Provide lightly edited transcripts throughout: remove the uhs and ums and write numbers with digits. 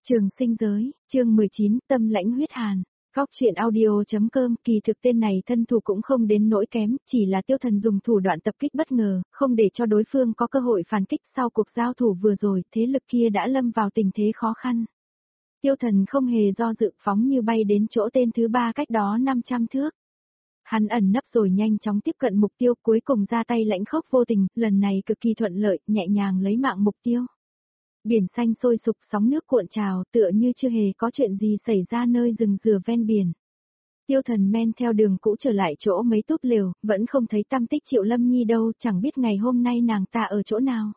Trường sinh giới, chương 19, tâm lãnh huyết hàn. Góc truyện audio.com. Kỳ thực tên này thân thủ cũng không đến nỗi kém, chỉ là Tiêu Thần dùng thủ đoạn tập kích bất ngờ, không để cho đối phương có cơ hội phản kích. Sau cuộc giao thủ vừa rồi, thế lực kia đã lâm vào tình thế khó khăn. Tiêu Thần không hề do dự, phóng như bay đến chỗ tên thứ ba cách đó 500 thước. Hắn ẩn nấp rồi nhanh chóng tiếp cận mục tiêu, cuối cùng ra tay lãnh khốc vô tình, lần này cực kỳ thuận lợi, nhẹ nhàng lấy mạng mục tiêu. Biển xanh sôi sục, sóng nước cuộn trào, tựa như chưa hề có chuyện gì xảy ra nơi rừng dừa ven biển. Tiêu Thần men theo đường cũ trở lại chỗ mấy túp lều, vẫn không thấy tăm tích Triệu Lâm Nhi đâu, chẳng biết ngày hôm nay nàng ta ở chỗ nào.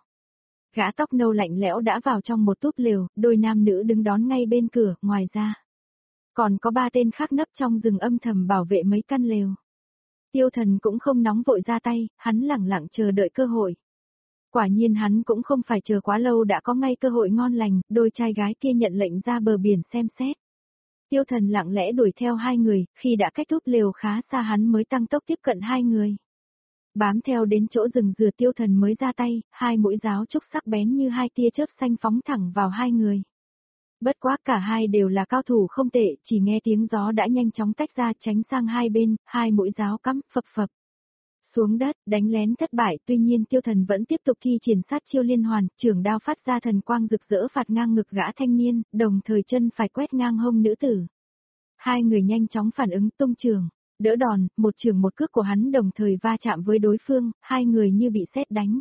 Gã tóc nâu lạnh lẽo đã vào trong một túp lều, đôi nam nữ đứng đón ngay bên cửa, ngoài ra còn có 3 tên khác nấp trong rừng âm thầm bảo vệ mấy căn lều. Tiêu Thần cũng không nóng vội ra tay, hắn lẳng lặng chờ đợi cơ hội. Quả nhiên hắn cũng không phải chờ quá lâu đã có ngay cơ hội ngon lành, đôi trai gái kia nhận lệnh ra bờ biển xem xét. Tiêu Thần lặng lẽ đuổi theo 2 người, khi đã cách túp lều khá xa hắn mới tăng tốc tiếp cận 2 người. Bám theo đến chỗ rừng dừa Tiêu Thần mới ra tay, 2 mũi giáo trúc sắc bén như 2 tia chớp xanh phóng thẳng vào 2 người. Bất quá cả hai đều là cao thủ không tệ, chỉ nghe tiếng gió đã nhanh chóng tách ra tránh sang hai bên, 2 mũi giáo cắm, phập phập. Xuống đất, đánh lén thất bại, tuy nhiên Tiêu Thần vẫn tiếp tục thi triển sát chiêu liên hoàn, trường đao phát ra thần quang rực rỡ phạt ngang ngực gã thanh niên, đồng thời chân phải quét ngang hông nữ tử. 2 người nhanh chóng phản ứng tung trường, đỡ đòn, một trường một cước của hắn đồng thời va chạm với đối phương, 2 người như bị sét đánh.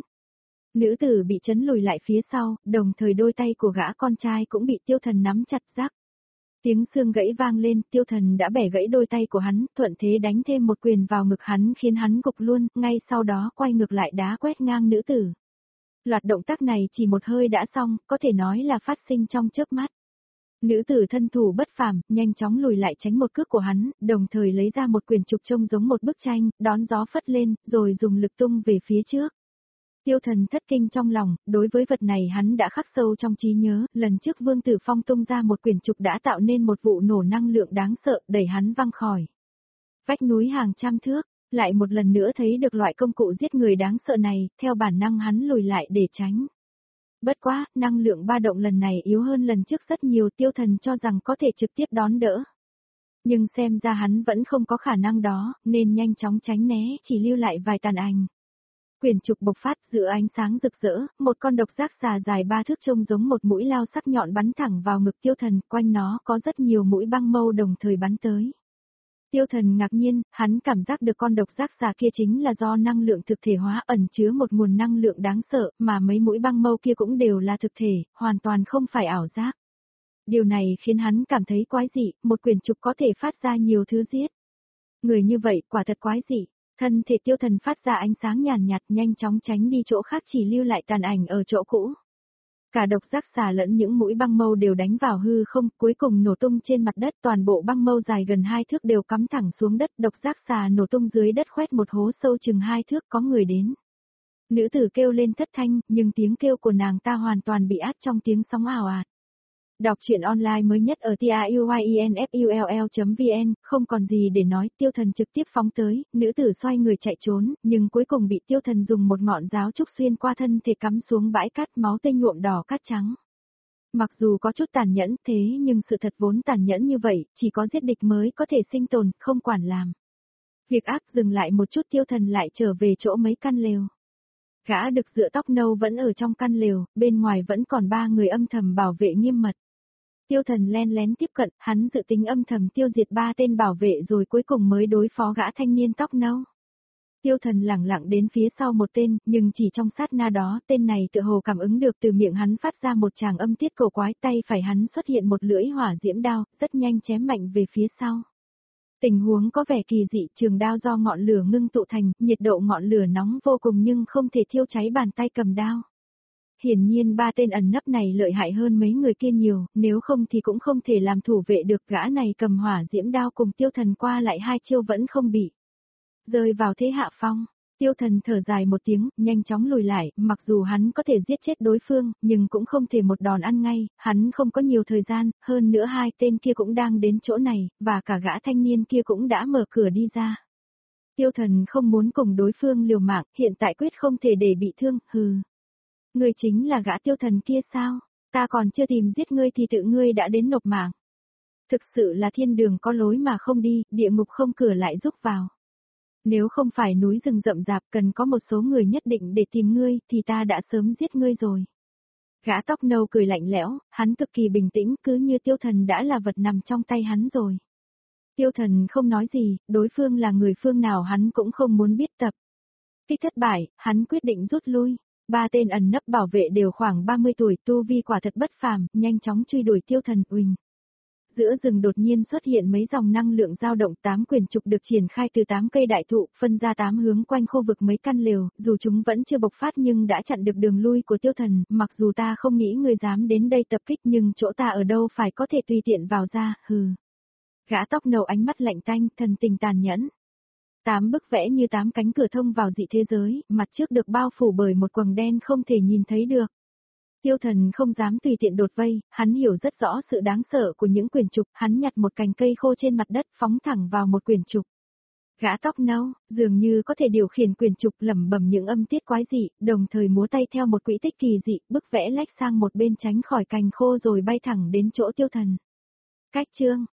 Nữ tử bị chấn lùi lại phía sau, đồng thời đôi tay của gã con trai cũng bị Tiêu Thần nắm chặt rác. Tiếng xương gãy vang lên, Tiêu Thần đã bẻ gãy đôi tay của hắn, thuận thế đánh thêm một quyền vào ngực hắn khiến hắn gục luôn, ngay sau đó quay ngược lại đá quét ngang nữ tử. Loạt động tác này chỉ một hơi đã xong, có thể nói là phát sinh trong chớp mắt. Nữ tử thân thủ bất phàm, nhanh chóng lùi lại tránh một cước của hắn, đồng thời lấy ra một quyển trục trông giống một bức tranh, đón gió phất lên, rồi dùng lực tung về phía trước. Tiêu Thần thất kinh trong lòng, đối với vật này hắn đã khắc sâu trong trí nhớ, lần trước Vương Tử Phong tung ra một quyển trục đã tạo nên một vụ nổ năng lượng đáng sợ, đẩy hắn văng khỏi vách núi hàng trăm thước, lại một lần nữa thấy được loại công cụ giết người đáng sợ này, theo bản năng hắn lùi lại để tránh. Bất quá, năng lượng ba động lần này yếu hơn lần trước rất nhiều, Tiêu Thần cho rằng có thể trực tiếp đón đỡ. Nhưng xem ra hắn vẫn không có khả năng đó, nên nhanh chóng tránh né, chỉ lưu lại vài tàn ảnh. Quyển trục bộc phát giữa ánh sáng rực rỡ, một con độc giác xà dài 3 thước trông giống một mũi lao sắc nhọn bắn thẳng vào ngực Tiêu Thần, quanh nó có rất nhiều mũi băng mâu đồng thời bắn tới. Tiêu Thần ngạc nhiên, hắn cảm giác được con độc giác xà kia chính là do năng lượng thực thể hóa ẩn chứa một nguồn năng lượng đáng sợ, mà mấy mũi băng mâu kia cũng đều là thực thể, hoàn toàn không phải ảo giác. Điều này khiến hắn cảm thấy quái dị, một quyển trục có thể phát ra nhiều thứ giết. Người như vậy quả thật quái dị. Thân thể Tiêu Thần phát ra ánh sáng nhàn nhạt, nhanh chóng tránh đi chỗ khác, chỉ lưu lại tàn ảnh ở chỗ cũ. Cả độc giác xà lẫn những mũi băng mâu đều đánh vào hư không, cuối cùng nổ tung trên mặt đất, toàn bộ băng mâu dài gần 2 thước đều cắm thẳng xuống đất, độc giác xà nổ tung dưới đất khoét một hố sâu chừng 2 thước, có người đến. Nữ tử kêu lên thất thanh, nhưng tiếng kêu của nàng ta hoàn toàn bị át trong tiếng sóng ào ạt. Đọc truyện online mới nhất ở tiuyinfull.vn, không còn gì để nói, Tiêu Thần trực tiếp phóng tới, nữ tử xoay người chạy trốn, nhưng cuối cùng bị Tiêu Thần dùng một ngọn giáo trúc xuyên qua thân thể cắm xuống bãi cát, máu tươi nhuộm đỏ cát trắng. Mặc dù có chút tàn nhẫn thế nhưng sự thật vốn tàn nhẫn như vậy, chỉ có giết địch mới có thể sinh tồn, không quản làm. Việc ác dừng lại một chút, Tiêu Thần lại trở về chỗ mấy căn lều. Gã đực dựa tóc nâu vẫn ở trong căn lều, bên ngoài vẫn còn 3 người âm thầm bảo vệ nghiêm mật. Tiêu Thần len lén tiếp cận, hắn dự tính âm thầm tiêu diệt 3 tên bảo vệ rồi cuối cùng mới đối phó gã thanh niên tóc nâu. Tiêu Thần lẳng lặng đến phía sau một tên, nhưng chỉ trong sát na đó, tên này tựa hồ cảm ứng được từ miệng hắn phát ra một tràng âm tiết cổ quái, tay phải hắn xuất hiện một lưỡi hỏa diễm đao, rất nhanh chém mạnh về phía sau. Tình huống có vẻ kỳ dị, trường đao do ngọn lửa ngưng tụ thành, nhiệt độ ngọn lửa nóng vô cùng nhưng không thể thiêu cháy bàn tay cầm đao. Hiển nhiên 3 tên ẩn nấp này lợi hại hơn mấy người kia nhiều, nếu không thì cũng không thể làm thủ vệ được, gã này cầm hỏa diễm đao cùng Tiêu Thần qua lại 2 chiêu vẫn không bị rơi vào thế hạ phong. Tiêu Thần thở dài một tiếng, nhanh chóng lùi lại, mặc dù hắn có thể giết chết đối phương, nhưng cũng không thể một đòn ăn ngay, hắn không có nhiều thời gian, hơn nữa 2 tên kia cũng đang đến chỗ này, và cả gã thanh niên kia cũng đã mở cửa đi ra. Tiêu Thần không muốn cùng đối phương liều mạng, hiện tại quyết không thể để bị thương, hừ. Người chính là gã Tiêu Thần kia sao? Ta còn chưa tìm giết ngươi thì tự ngươi đã đến nộp mạng. Thực sự là thiên đường có lối mà không đi, địa ngục không cửa lại rúc vào. Nếu không phải núi rừng rậm rạp cần có một số người nhất định để tìm ngươi, thì ta đã sớm giết ngươi rồi. Gã tóc nâu cười lạnh lẽo, hắn cực kỳ bình tĩnh, cứ như Tiêu Thần đã là vật nằm trong tay hắn rồi. Tiêu Thần không nói gì, đối phương là người phương nào hắn cũng không muốn biết tập. Kích thất bại, hắn quyết định rút lui. Ba tên ẩn nấp bảo vệ đều khoảng 30 tuổi, tu vi quả thật bất phàm, nhanh chóng truy đuổi Tiêu Thần uỳnh. Giữa rừng đột nhiên xuất hiện mấy dòng năng lượng dao động, 8 quyển trục được triển khai từ 8 cây đại thụ, phân ra 8 hướng quanh khu vực mấy căn lều, dù chúng vẫn chưa bộc phát nhưng đã chặn được đường lui của Tiêu Thần, mặc dù ta không nghĩ ngươi dám đến đây tập kích nhưng chỗ ta ở đâu phải có thể tùy tiện vào ra, hừ. Gã tóc nâu ánh mắt lạnh tanh, thần tình tàn nhẫn. 8 bức vẽ như 8 cánh cửa thông vào dị thế giới, mặt trước được bao phủ bởi một quầng đen không thể nhìn thấy được. Tiêu Thần không dám tùy tiện đột vây, hắn hiểu rất rõ sự đáng sợ của những quyển trục, hắn nhặt một cành cây khô trên mặt đất phóng thẳng vào một quyển trục. Gã tóc nâu, dường như có thể điều khiển quyển trục lẩm bẩm những âm tiết quái dị, đồng thời múa tay theo một quỹ tích kỳ dị, bức vẽ lách sang một bên tránh khỏi cành khô rồi bay thẳng đến chỗ Tiêu Thần. Cách chương